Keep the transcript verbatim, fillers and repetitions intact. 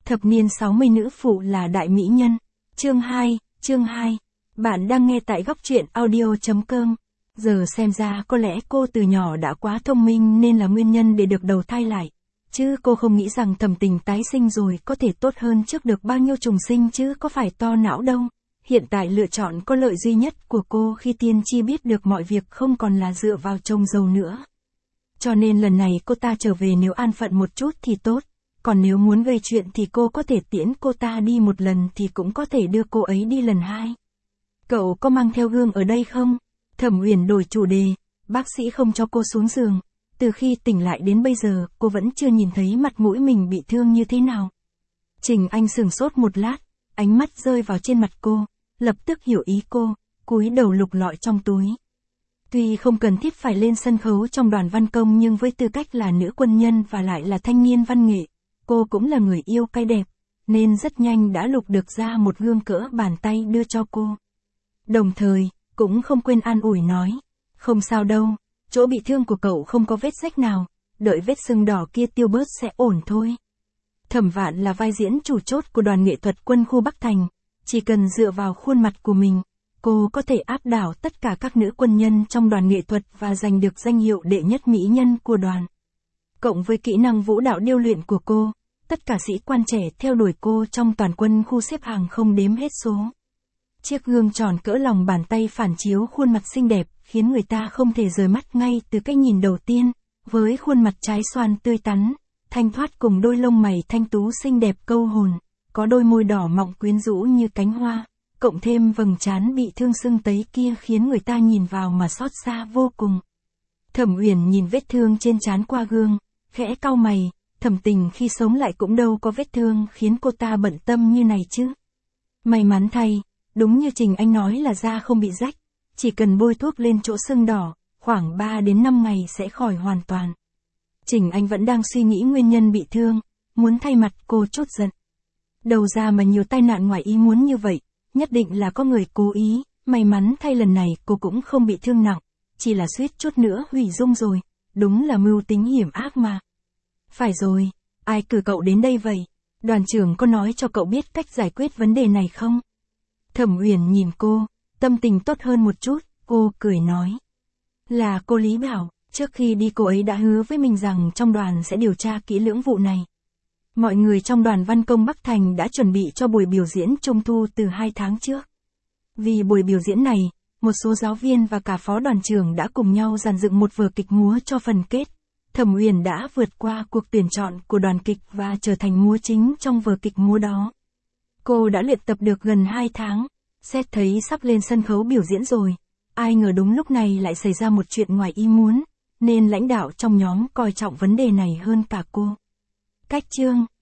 Thập niên sáu mươi nữ phụ là đại mỹ nhân. Chương hai, chương hai. Bạn đang nghe tại góc truyện audio chấm com. Giờ xem ra có lẽ cô từ nhỏ đã quá thông minh nên là nguyên nhân để được đầu thai lại. Chứ cô không nghĩ rằng Thẩm Tình tái sinh rồi có thể tốt hơn trước được bao nhiêu trùng sinh chứ có phải to não đâu. Hiện tại lựa chọn có lợi duy nhất của cô khi tiên tri biết được mọi việc không còn là dựa vào chồng giàu nữa. Cho nên lần này cô ta trở về nếu an phận một chút thì tốt. Còn nếu muốn gây chuyện thì cô có thể tiễn cô ta đi một lần thì cũng có thể đưa cô ấy đi lần hai. Cậu có mang theo gương ở đây không? Thẩm Uyển đổi chủ đề, bác sĩ không cho cô xuống giường. Từ khi tỉnh lại đến bây giờ, cô vẫn chưa nhìn thấy mặt mũi mình bị thương như thế nào. Trình Anh sửng sốt một lát, ánh mắt rơi vào trên mặt cô, lập tức hiểu ý cô, cúi đầu lục lọi trong túi. Tuy không cần thiết phải lên sân khấu trong đoàn văn công nhưng với tư cách là nữ quân nhân và lại là thanh niên văn nghệ, cô cũng là người yêu cái đẹp, nên rất nhanh đã lục được ra một gương cỡ bàn tay đưa cho cô. Đồng thời, cũng không quên an ủi nói, không sao đâu, chỗ bị thương của cậu không có vết rách nào, đợi vết sưng đỏ kia tiêu bớt sẽ ổn thôi. Thẩm Vạn là vai diễn chủ chốt của đoàn nghệ thuật quân khu Bắc Thành, chỉ cần dựa vào khuôn mặt của mình, cô có thể áp đảo tất cả các nữ quân nhân trong đoàn nghệ thuật và giành được danh hiệu đệ nhất mỹ nhân của đoàn. Cộng với kỹ năng vũ đạo điêu luyện của cô, tất cả sĩ quan trẻ theo đuổi cô trong toàn quân khu xếp hàng không đếm hết số. Chiếc gương tròn cỡ lòng bàn tay phản chiếu khuôn mặt xinh đẹp, khiến người ta không thể rời mắt ngay từ cái nhìn đầu tiên, với khuôn mặt trái xoan tươi tắn, thanh thoát cùng đôi lông mày thanh tú xinh đẹp câu hồn, có đôi môi đỏ mọng quyến rũ như cánh hoa, cộng thêm vầng trán bị thương sưng tấy kia khiến người ta nhìn vào mà xót xa vô cùng. Thẩm Uyển nhìn vết thương trên trán qua gương, khẽ cau mày, Thẩm Tình khi sống lại cũng đâu có vết thương khiến cô ta bận tâm như này chứ. May mắn thay, đúng như Trình Anh nói là da không bị rách, chỉ cần bôi thuốc lên chỗ sưng đỏ, khoảng ba đến năm ngày sẽ khỏi hoàn toàn. Trình Anh vẫn đang suy nghĩ nguyên nhân bị thương, muốn thay mặt cô chốt giận. Đầu ra mà nhiều tai nạn ngoài ý muốn như vậy, nhất định là có người cố ý, may mắn thay lần này cô cũng không bị thương nặng, chỉ là suýt chút nữa hủy dung rồi, đúng là mưu tính hiểm ác mà. Phải rồi, ai cử cậu đến đây vậy? Đoàn trưởng có nói cho cậu biết cách giải quyết vấn đề này không? Thẩm Uyển nhìn cô, tâm tình tốt hơn một chút, cô cười nói. Là cô Lý Bảo, trước khi đi cô ấy đã hứa với mình rằng trong đoàn sẽ điều tra kỹ lưỡng vụ này. Mọi người trong đoàn văn công Bắc Thành đã chuẩn bị cho buổi biểu diễn trung thu từ hai tháng trước. Vì buổi biểu diễn này, một số giáo viên và cả phó đoàn trưởng đã cùng nhau dàn dựng một vở kịch múa cho phần kết. Thẩm Uyển đã vượt qua cuộc tuyển chọn của đoàn kịch và trở thành múa chính trong vở kịch múa đó. Cô đã luyện tập được gần hai tháng, xét thấy sắp lên sân khấu biểu diễn rồi. Ai ngờ đúng lúc này lại xảy ra một chuyện ngoài ý muốn, nên lãnh đạo trong nhóm coi trọng vấn đề này hơn cả cô. Cách chương